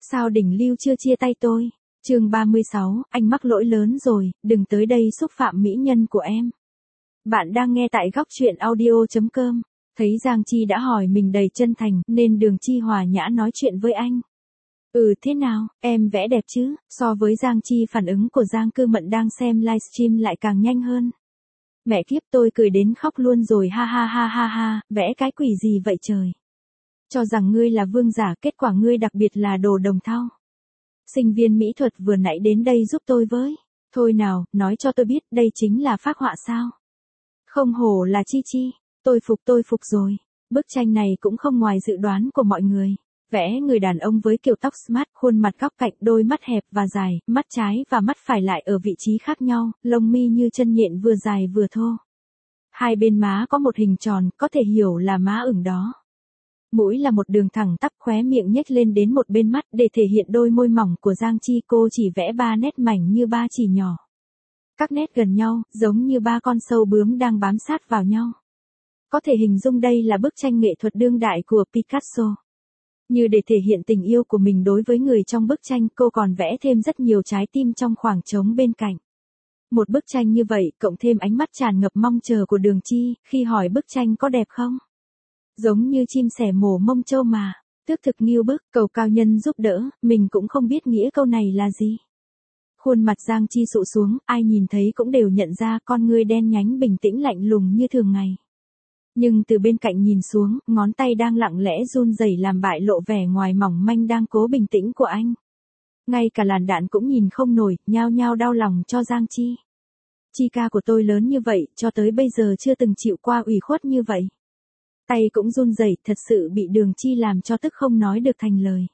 Sao đỉnh lưu chưa chia tay tôi? Chương 36, anh mắc lỗi lớn rồi, đừng tới đây xúc phạm mỹ nhân của em. Bạn đang nghe tại góc truyện audio.com. Thấy Giang Chi đã hỏi mình đầy chân thành, nên Đường Chi hòa nhã nói chuyện với anh. Thế nào, em vẽ đẹp chứ? So với Giang Chi, phản ứng của Giang Cư Mận đang xem livestream lại càng nhanh hơn. Mẹ kiếp, tôi cười đến khóc luôn rồi, ha ha ha ha ha, vẽ cái quỷ gì vậy trời? Cho rằng ngươi là vương giả, kết quả ngươi đặc biệt là đồ đồng thau. Sinh viên mỹ thuật vừa nãy đến đây giúp tôi với. Thôi nào, nói cho tôi biết đây chính là phác họa sao? Không hổ là Chi Chi, tôi phục rồi. Bức tranh này cũng không ngoài dự đoán của mọi người. Vẽ người đàn ông với kiểu tóc smart, khuôn mặt góc cạnh, đôi mắt hẹp và dài, mắt trái và mắt phải lại ở vị trí khác nhau, lông mi như chân nhện vừa dài vừa thô. Hai bên má có một hình tròn, có thể hiểu là má ửng đó. Mũi là một đường thẳng tắp, khóe miệng nhếch lên đến một bên mắt để thể hiện đôi môi mỏng của Giang Chi. Cô chỉ vẽ 3 nét mảnh như 3 chỉ nhỏ. Các nét gần nhau, giống như 3 con sâu bướm đang bám sát vào nhau. Có thể hình dung đây là bức tranh nghệ thuật đương đại của Picasso. Như để thể hiện tình yêu của mình đối với người trong bức tranh, cô còn vẽ thêm rất nhiều trái tim trong khoảng trống bên cạnh. Một bức tranh như vậy, cộng thêm ánh mắt tràn ngập mong chờ của Đường Chi, khi hỏi bức tranh có đẹp không? Giống như chim sẻ mổ mông trâu mà, tước thực nghiêu bức, cầu cao nhân giúp đỡ, mình cũng không biết nghĩa câu này là gì. Khuôn mặt Giang Chi sụ xuống, ai nhìn thấy cũng đều nhận ra con ngươi đen nhánh bình tĩnh lạnh lùng như thường ngày. Nhưng từ bên cạnh nhìn xuống, ngón tay đang lặng lẽ run rẩy làm bại lộ vẻ ngoài mỏng manh đang cố bình tĩnh của anh. Ngay cả làn đạn cũng nhìn không nổi, nhao nhao đau lòng cho Giang Chi. Chi ca của tôi lớn như vậy, cho tới bây giờ chưa từng chịu qua ủy khuất như vậy. Tay cũng run rẩy, thật sự bị Đường Chi làm cho tức không nói được thành lời.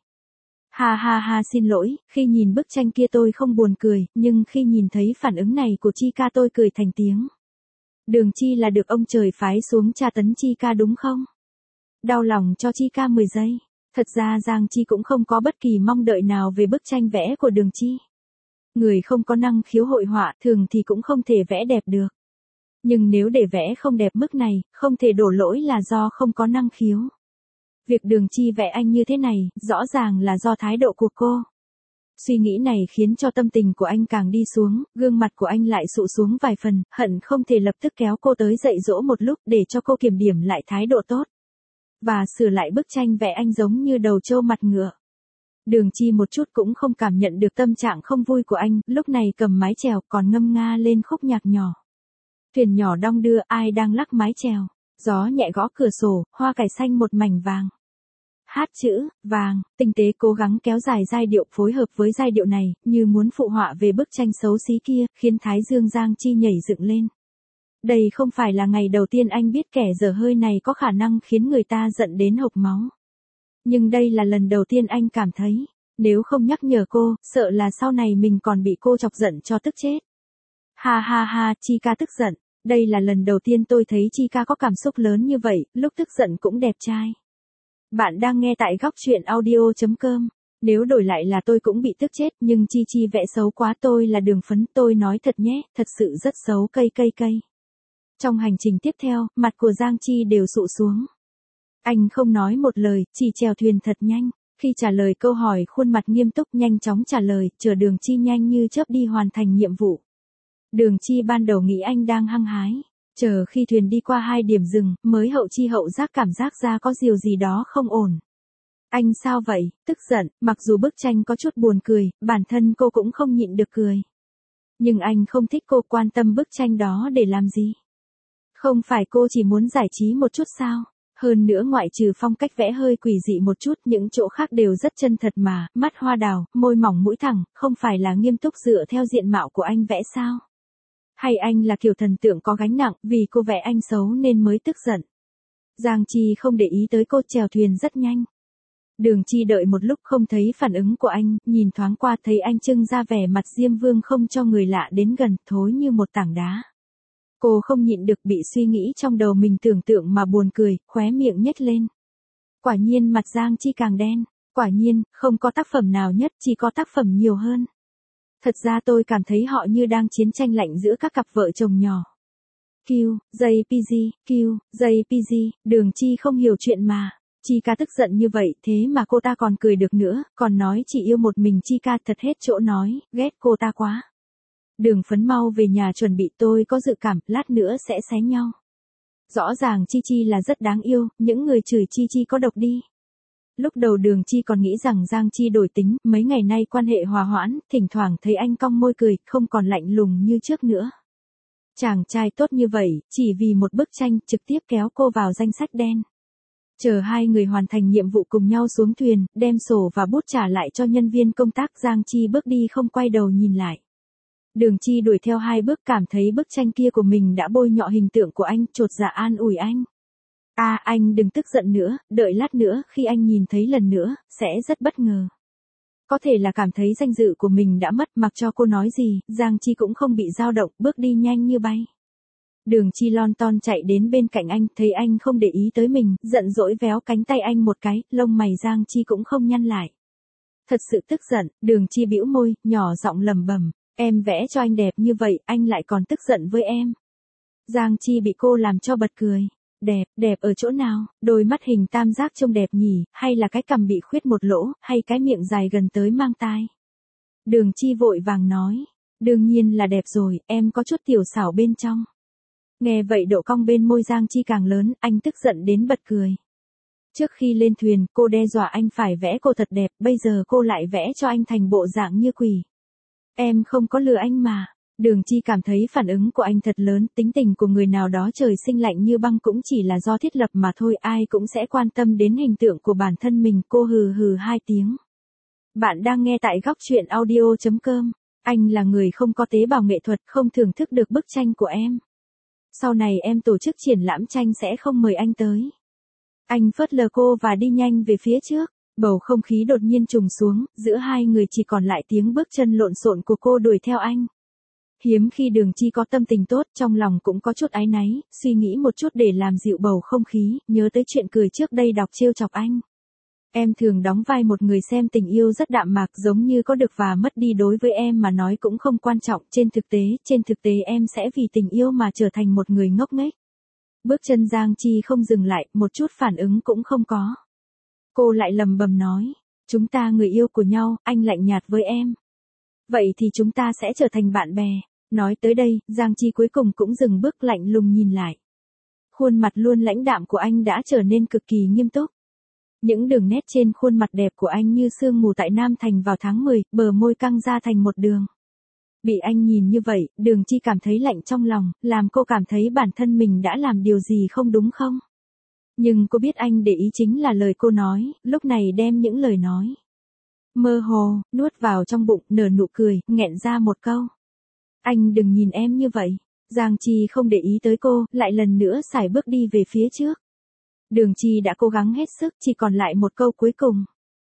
Ha ha ha, xin lỗi, khi nhìn bức tranh kia tôi không buồn cười, nhưng khi nhìn thấy phản ứng này của Chi ca tôi cười thành tiếng. Đường Chi là được ông trời phái xuống tra tấn Chi ca đúng không? Đau lòng cho Chi ca 10 giây. Thật ra Giang Chi cũng không có bất kỳ mong đợi nào về bức tranh vẽ của Đường Chi. Người không có năng khiếu hội họa thường thì cũng không thể vẽ đẹp được. Nhưng nếu để vẽ không đẹp mức này, không thể đổ lỗi là do không có năng khiếu. Việc Đường Chi vẽ anh như thế này, rõ ràng là do thái độ của cô. Suy nghĩ này khiến cho tâm tình của anh càng đi xuống, gương mặt của anh lại sụ xuống vài phần, hận không thể lập tức kéo cô tới dạy dỗ một lúc để cho cô kiểm điểm lại thái độ tốt. Và sửa lại bức tranh vẽ anh giống như đầu trâu mặt ngựa. Đường Chi một chút cũng không cảm nhận được tâm trạng không vui của anh, lúc này cầm mái chèo còn ngâm nga lên khúc nhạc nhỏ. Thuyền nhỏ đong đưa, ai đang lắc mái chèo, gió nhẹ gõ cửa sổ, hoa cải xanh một mảnh vàng. Hát chữ, vàng, tinh tế cố gắng kéo dài giai điệu phối hợp với giai điệu này, như muốn phụ họa về bức tranh xấu xí kia, khiến thái dương Giang Chi nhảy dựng lên. Đây không phải là ngày đầu tiên anh biết kẻ dở hơi này có khả năng khiến người ta giận đến hộc máu. Nhưng đây là lần đầu tiên anh cảm thấy, nếu không nhắc nhở cô, sợ là sau này mình còn bị cô chọc giận cho tức chết. Ha ha ha, Chi ca tức giận. Đây là lần đầu tiên tôi thấy Chi ca có cảm xúc lớn như vậy, lúc tức giận cũng đẹp trai. Bạn đang nghe tại góc truyện audio.com. Nếu đổi lại là tôi cũng bị tức chết, nhưng Chi Chi vẽ xấu quá, tôi là Đường Phấn, tôi nói thật nhé, thật sự rất xấu cây. Trong hành trình tiếp theo, mặt của Giang Chi đều sụ xuống. Anh không nói một lời, chỉ chèo thuyền thật nhanh. Khi trả lời câu hỏi, khuôn mặt nghiêm túc nhanh chóng trả lời, chờ Đường Chi nhanh như chớp đi hoàn thành nhiệm vụ. Đường Chi ban đầu nghĩ anh đang hăng hái. Chờ khi thuyền đi qua 2 điểm dừng, mới hậu chi hậu giác cảm giác ra có điều gì đó không ổn. Anh sao vậy, tức giận, mặc dù bức tranh có chút buồn cười, bản thân cô cũng không nhịn được cười. Nhưng anh không thích cô quan tâm bức tranh đó để làm gì. Không phải cô chỉ muốn giải trí một chút sao? Hơn nữa ngoại trừ phong cách vẽ hơi quỷ dị một chút, những chỗ khác đều rất chân thật mà, mắt hoa đào, môi mỏng mũi thẳng, không phải là nghiêm túc dựa theo diện mạo của anh vẽ sao? Hay anh là kiểu thần tượng có gánh nặng, vì cô vẽ anh xấu nên mới tức giận. Giang Chi không để ý tới cô, chèo thuyền rất nhanh. Đường Chi đợi một lúc không thấy phản ứng của anh, nhìn thoáng qua thấy anh trưng ra vẻ mặt Diêm Vương không cho người lạ đến gần, thối như một tảng đá. Cô không nhịn được bị suy nghĩ trong đầu mình tưởng tượng mà buồn cười, khóe miệng nhếch lên. Quả nhiên mặt Giang Chi càng đen, quả nhiên, không có tác phẩm nào nhất, chỉ có tác phẩm nhiều hơn. Thật ra tôi cảm thấy họ như đang chiến tranh lạnh giữa các cặp vợ chồng nhỏ. JPG, Đường Chi không hiểu chuyện mà. Chi ca tức giận như vậy thế mà cô ta còn cười được nữa, còn nói chỉ yêu một mình Chi ca, thật hết chỗ nói, ghét cô ta quá. Đường Phấn mau về nhà chuẩn bị, tôi có dự cảm lát nữa sẽ xé nhau. Rõ ràng Chi Chi là rất đáng yêu, những người chửi Chi Chi có độc đi. Lúc đầu Đường Chi còn nghĩ rằng Giang Chi đổi tính, mấy ngày nay quan hệ hòa hoãn, thỉnh thoảng thấy anh cong môi cười, không còn lạnh lùng như trước nữa. Chàng trai tốt như vậy, chỉ vì một bức tranh, trực tiếp kéo cô vào danh sách đen. Chờ hai người hoàn thành nhiệm vụ cùng nhau xuống thuyền, đem sổ và bút trả lại cho nhân viên công tác, Giang Chi bước đi không quay đầu nhìn lại. Đường Chi đuổi theo 2 bước, cảm thấy bức tranh kia của mình đã bôi nhọ hình tượng của anh, chột dạ an ủi anh. Anh đừng tức giận nữa, đợi lát nữa khi anh nhìn thấy lần nữa, sẽ rất bất ngờ. Có thể là cảm thấy danh dự của mình đã mất, mặc cho cô nói gì, Giang Chi cũng không bị dao động, bước đi nhanh như bay. Đường Chi lon ton chạy đến bên cạnh anh, thấy anh không để ý tới mình, giận dỗi véo cánh tay anh một cái, lông mày Giang Chi cũng không nhăn lại. Thật sự tức giận, Đường Chi bĩu môi, nhỏ giọng lẩm bẩm, em vẽ cho anh đẹp như vậy, anh lại còn tức giận với em. Giang Chi bị cô làm cho bật cười. Đẹp ở chỗ nào, đôi mắt hình tam giác trông đẹp nhỉ, hay là cái cằm bị khuyết một lỗ, hay cái miệng dài gần tới mang tai. Đường Chi vội vàng nói, đương nhiên là đẹp rồi, em có chút tiểu xảo bên trong. Nghe vậy độ cong bên môi Giang Chi càng lớn, anh tức giận đến bật cười. Trước khi lên thuyền, cô đe dọa anh phải vẽ cô thật đẹp, bây giờ cô lại vẽ cho anh thành bộ dạng như quỷ. Em không có lừa anh mà. Đường Chi cảm thấy phản ứng của anh thật lớn, tính tình của người nào đó trời sinh lạnh như băng cũng chỉ là do thiết lập mà thôi, ai cũng sẽ quan tâm đến hình tượng của bản thân mình, cô hừ hừ 2 tiếng. Bạn đang nghe tại góc truyện audio.com, anh là người không có tế bào nghệ thuật, không thưởng thức được bức tranh của em. Sau này em tổ chức triển lãm tranh sẽ không mời anh tới. Anh phớt lờ cô và đi nhanh về phía trước. Bầu không khí đột nhiên trùng xuống, giữa hai người chỉ còn lại tiếng bước chân lộn xộn của cô đuổi theo anh. Hiếm khi Đường Chi có tâm tình tốt, trong lòng cũng có chút áy náy, suy nghĩ một chút để làm dịu bầu không khí, nhớ tới chuyện cười trước đây đọc trêu chọc anh. Em thường đóng vai một người xem tình yêu rất đạm mạc, giống như có được và mất đi đối với em mà nói cũng không quan trọng, trên thực tế em sẽ vì tình yêu mà trở thành một người ngốc nghếch. Bước chân Giang Chi không dừng lại, một chút phản ứng cũng không có. Cô lại lầm bầm nói, chúng ta người yêu của nhau, anh lạnh nhạt với em. Vậy thì chúng ta sẽ trở thành bạn bè. Nói tới đây, Giang Chi cuối cùng cũng dừng bước, lạnh lùng nhìn lại. Khuôn mặt luôn lãnh đạm của anh đã trở nên cực kỳ nghiêm túc. Những đường nét trên khuôn mặt đẹp của anh như sương mù tại Nam Thành vào tháng 10, bờ môi căng ra thành một đường. Bị anh nhìn như vậy, Đường Chi cảm thấy lạnh trong lòng, làm cô cảm thấy bản thân mình đã làm điều gì không đúng không? Nhưng cô biết anh để ý chính là lời cô nói, lúc này đem những lời nói mơ hồ, nuốt vào trong bụng, nở nụ cười, nghẹn ra một câu. Anh đừng nhìn em như vậy. Giang Chi không để ý tới cô, lại lần nữa sải bước đi về phía trước. Đường Chi đã cố gắng hết sức, chỉ còn lại một câu cuối cùng.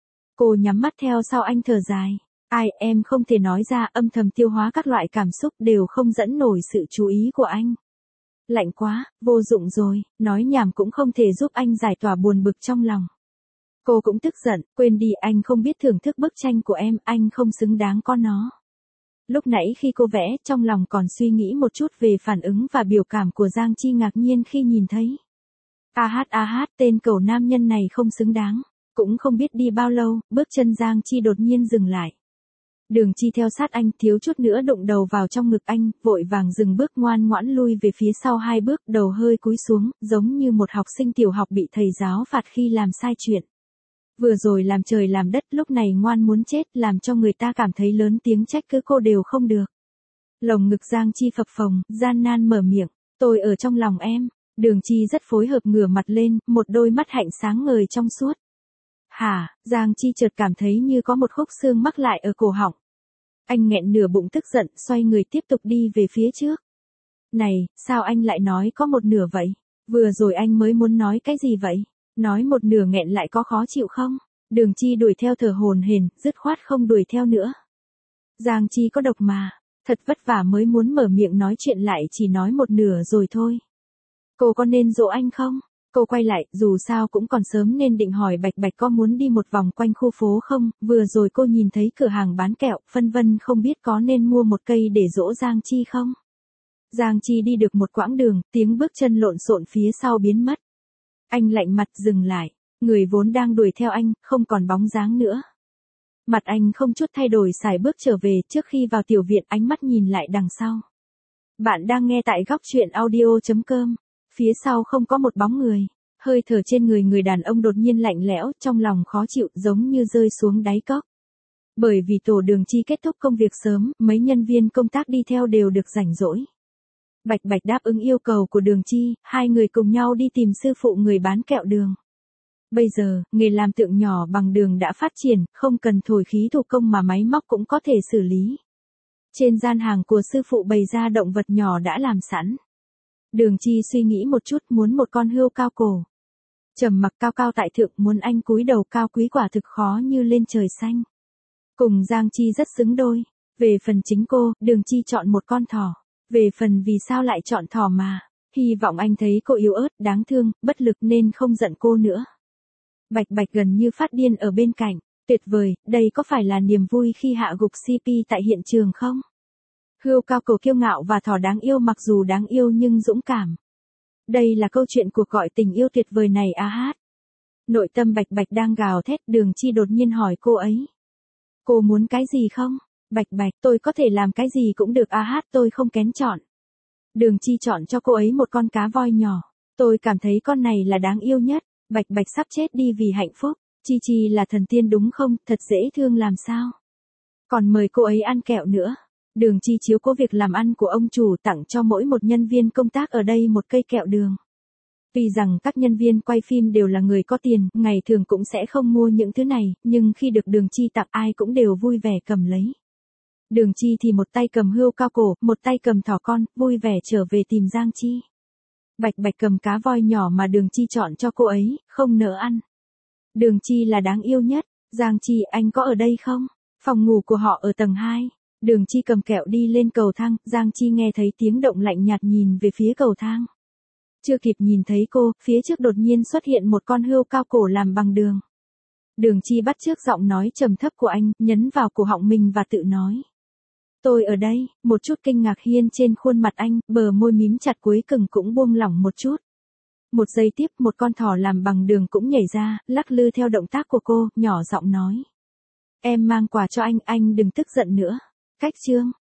Cô nhắm mắt theo sau anh thở dài. Em không thể nói ra, âm thầm tiêu hóa các loại cảm xúc đều không dẫn nổi sự chú ý của anh. Lạnh quá, vô dụng rồi, nói nhảm cũng không thể giúp anh giải tỏa buồn bực trong lòng. Cô cũng tức giận, quên đi, anh không biết thưởng thức bức tranh của em, anh không xứng đáng có nó. Lúc nãy khi cô vẽ, trong lòng còn suy nghĩ một chút về phản ứng và biểu cảm của Giang Chi ngạc nhiên khi nhìn thấy. Tên cẩu nam nhân này không xứng đáng. Cũng không biết đi bao lâu, bước chân Giang Chi đột nhiên dừng lại. Đường Chi theo sát anh, thiếu chút nữa đụng đầu vào trong ngực anh, vội vàng dừng bước, ngoan ngoãn lui về phía sau 2 bước, đầu hơi cúi xuống, giống như một học sinh tiểu học bị thầy giáo phạt khi làm sai chuyện. Vừa rồi làm trời làm đất, lúc này ngoan muốn chết, làm cho người ta cảm thấy lớn tiếng trách cứ cô đều không được. Lồng ngực Giang Chi phập phồng, gian nan mở miệng, tôi ở trong lòng em. Đường Chi rất phối hợp ngửa mặt lên, một đôi mắt hạnh sáng ngời trong suốt. Hả, Giang Chi chợt cảm thấy như có một khúc xương mắc lại ở cổ họng. Anh nghẹn nửa bụng tức giận, xoay người tiếp tục đi về phía trước. Này, sao anh lại nói có một nửa vậy? Vừa rồi anh mới muốn nói cái gì vậy? Nói một nửa nghẹn lại có khó chịu không? Đường Chi đuổi theo thở hổn hển, dứt khoát không đuổi theo nữa. Giang Chi có độc mà, thật vất vả mới muốn mở miệng nói chuyện lại chỉ nói một nửa rồi thôi. Cô có nên dỗ anh không? Cô quay lại, dù sao cũng còn sớm nên định hỏi Bạch Bạch có muốn đi một vòng quanh khu phố không, vừa rồi cô nhìn thấy cửa hàng bán kẹo, phân vân không biết có nên mua một cây để dỗ Giang Chi không. Giang Chi đi được một quãng đường, tiếng bước chân lộn xộn phía sau biến mất. Anh lạnh mặt dừng lại, Người vốn đang đuổi theo anh, không còn bóng dáng nữa. Mặt anh không chút thay đổi sải bước trở về, trước khi vào tiểu viện ánh mắt nhìn lại đằng sau. Bạn đang nghe tại góc truyện audio.com. Phía sau không có một bóng người. Hơi thở trên người người đàn ông đột nhiên lạnh lẽo, trong lòng khó chịu giống như rơi xuống đáy cốc. Bởi vì tổ Đường Chi kết thúc công việc sớm, mấy nhân viên công tác đi theo đều được rảnh rỗi. Bạch Bạch đáp ứng yêu cầu của Đường Chi, hai người cùng nhau đi tìm sư phụ người bán kẹo đường. Bây giờ, nghề làm tượng nhỏ bằng đường đã phát triển, không cần thổi khí thủ công mà máy móc cũng có thể xử lý. Trên gian hàng của sư phụ bày ra động vật nhỏ đã làm sẵn. Đường Chi suy nghĩ một chút, muốn một con hươu cao cổ. Trầm mặc cao cao tại thượng, muốn anh cúi đầu cao quý quả thực khó như lên trời xanh. Cùng Giang Chi rất xứng đôi. Về phần chính cô, Đường Chi chọn một con thỏ. Về phần vì sao lại chọn thỏ mà, hy vọng anh thấy cô yếu ớt, đáng thương, bất lực nên không giận cô nữa. Bạch Bạch gần như phát điên ở bên cạnh. Tuyệt vời, đây có phải là niềm vui khi hạ gục CP tại hiện trường không? Hươu cao cổ kiêu ngạo và thỏ đáng yêu, mặc dù đáng yêu nhưng dũng cảm. Đây là câu chuyện cuộc gọi tình yêu tuyệt vời này à hát. Nội tâm Bạch Bạch đang gào thét, Đường Chi đột nhiên hỏi cô ấy. Cô muốn cái gì không? Bạch Bạch, tôi có thể làm cái gì cũng được à hát, tôi không kén chọn. Đường Chi chọn cho cô ấy một con cá voi nhỏ. Tôi cảm thấy con này là đáng yêu nhất. Bạch Bạch sắp chết đi vì hạnh phúc. Chi Chi là thần tiên đúng không, thật dễ thương làm sao. Còn mời cô ấy ăn kẹo nữa. Đường Chi chiếu cố việc làm ăn của ông chủ, tặng cho mỗi một nhân viên công tác ở đây một cây kẹo đường. Tuy rằng các nhân viên quay phim đều là người có tiền, ngày thường cũng sẽ không mua những thứ này, nhưng khi được Đường Chi tặng ai cũng đều vui vẻ cầm lấy. Đường Chi thì một tay cầm hươu cao cổ, một tay cầm thỏ con, vui vẻ trở về tìm Giang Chi. Bạch Bạch cầm cá voi nhỏ mà Đường Chi chọn cho cô ấy, không nỡ ăn. Đường Chi là đáng yêu nhất. Giang Chi, anh có ở đây không? Phòng ngủ của họ ở tầng 2. Đường Chi cầm kẹo đi lên cầu thang, Giang Chi nghe thấy tiếng động lạnh nhạt nhìn về phía cầu thang. Chưa kịp nhìn thấy cô, phía trước đột nhiên xuất hiện một con hươu cao cổ làm bằng đường. Đường Chi bắt chước giọng nói trầm thấp của anh, nhấn vào cổ họng mình và tự nói. Tôi ở đây, một chút kinh ngạc hiên trên khuôn mặt anh, bờ môi mím chặt cuối cùng cũng buông lỏng một chút. Một giây tiếp, một con thỏ làm bằng đường cũng nhảy ra, lắc lư theo động tác của cô, nhỏ giọng nói. Em mang quà cho anh đừng tức giận nữa. Cách chương.